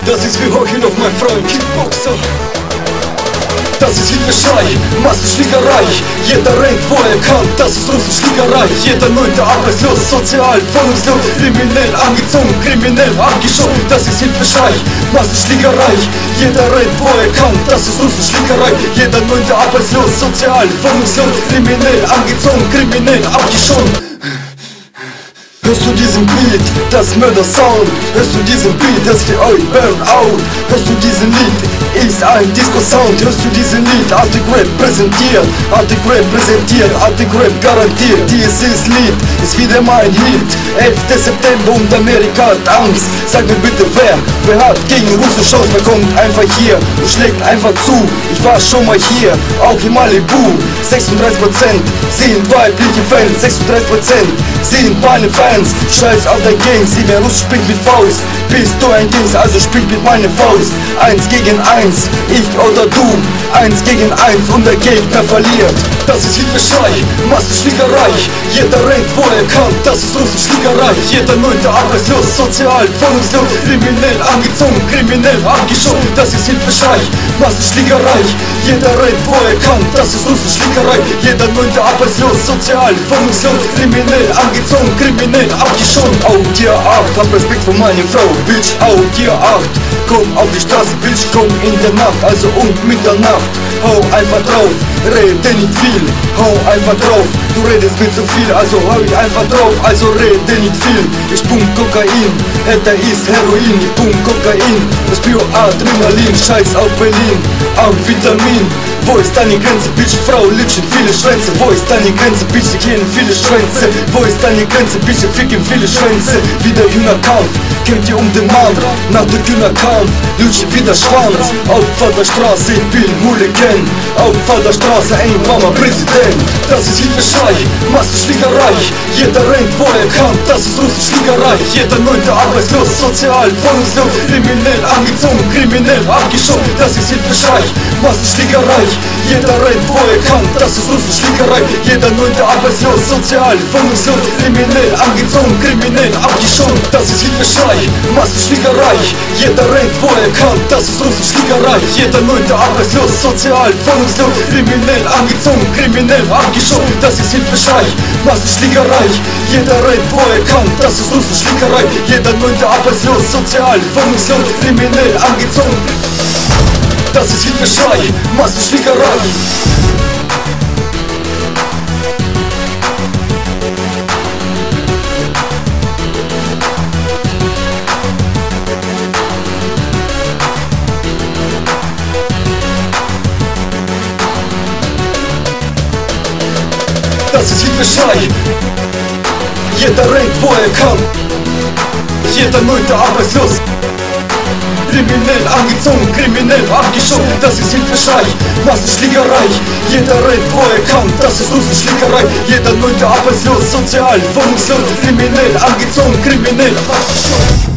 Das ist wie Heucheln auf mein Freund Kickboxer. Das ist Hilfeschrei, Massenschlägerei. Jeder rennt, wo er kann, das ist unsere Schlägerei. Jeder Neunte arbeitslos, sozial, wohnungslos, kriminell angezogen, kriminell abgeschoben. Das ist Hilfeschrei, Massenschlägerei. Jeder rennt, wo er kann, das ist unsere Schlägerei. Jeder Neunte arbeitslos, sozial, wohnungslos, kriminell angezogen, kriminell abgeschoben. Hörst du diesen Beat, das Mörder-Sound? Hörst du diesen Beat, das für euch Burnout? Hörst du diesen Lied, ist ein Disco-Sound? Hörst du diesen Lied, Arctic Rap präsentiert? Arctic Rap präsentiert, Arctic Rap garantiert. Dieses Lied ist wieder mein Hit. 11. September und Amerika hat Angst. Sag mir bitte wer hat gegen Russen Chance? Wer kommt einfach hier und schlägt einfach zu? Ich war schon mal hier, auch in Malibu. 36% sind weibliche Fans, 36% sind meine Fans. Scheiß auf dein Gang, sie wer Russ spielt mit Faust. Bist du ein Dings, also spiel mit meiner Faust. 1 gegen 1, ich oder du. 1 gegen 1 und der Gegner verliert. Das ist Hilfeschrei, Massenschlägerei. Jeder rennt, wo er kann, das ist unsere Schlägerei. Jeder Neunte arbeitslos, sozial, wohnungslos, kriminell angezogen, kriminell abgeschoben. Das ist Hilfeschrei, Massenschlägerei. Jeder rennt, wo er kann, das ist unsere Schlägerei. Jeder Neunte arbeitslos, sozial, wohnungslos, kriminell angezogen, kriminell abgeschoben. Auf dir 8, hab Respekt vor meiner Frau, Bitch. Auf dir 8, komm auf die Straße, Bitch, komm in der Nacht, also um Mitternacht. Hau einfach drauf, rede nicht viel, hau einfach drauf. Du redest mir zu viel, also hau ich einfach drauf, also rede nicht viel. Ich pump Kokain, da ist Heroin, ich pump Kokain, das pure Adrenalin, scheiß auf Berlin, auf Vitamin. Wo ist deine Grenze, Bitch, Frau, lutschen viele Schwänze. Wo ist deine Grenze, Bitch, ich kenne viele Schwänze. Wo ist deine Grenze, Bitch, ich ficken viele Schwänze. Wieder Hühnerkampf, kennt ihr um den Mann? Nach der Hühnerkampf, lutschen wieder Schwanz. Opfer der Straße, ich bin Hooligan. Opfer der Straße, ey Mama, Präsident. Das ist Hilfeschrei, Massenschlägerei. Jeder rennt, wo er kann, das ist unsere Schlägerei. Jeder Neunte arbeitslos, sozial, wohnungslos, kriminell angezogen, kriminell abgeschoben. Das ist Hilfeschrei, Massenschlägerei. Jeder rennt, wo er kann, das ist unsere Schlägerei. Jeder Neunte arbeitslos, sozial, wohnungslos, kriminell angezogen, kriminell abgeschoben. Das ist Hilfeschrei, Massenschlägerei. Jeder rennt, wo er kann, das ist unsere Schlägerei. Jeder Neunte arbeitslos, sozial, wohnungslos, kriminell angezogen, kriminell abgeschoben. Das ist Hilfeschrei, Massenschlägerei. Jeder rennt, wo er kann, das ist unsere Schlägerei. Jeder Neunte arbeitslos, sozial, wohnungslos, kriminell angezogen. Das ist Hilfeschrei, Massenschlägerei. Das ist Hilfeschrei. Jeder rennt, wo er kann. Jeder Neunte arbeitslos, kriminell angezogen, kriminell abgeschoben. Das ist Hilfeschrei, Massenschlägerei. Jeder rennt, wo er kann, das ist unsere Schlägerei. Jeder Neunte arbeitslos, sozial, wohnungslos, kriminell angezogen, kriminell abgeschoben.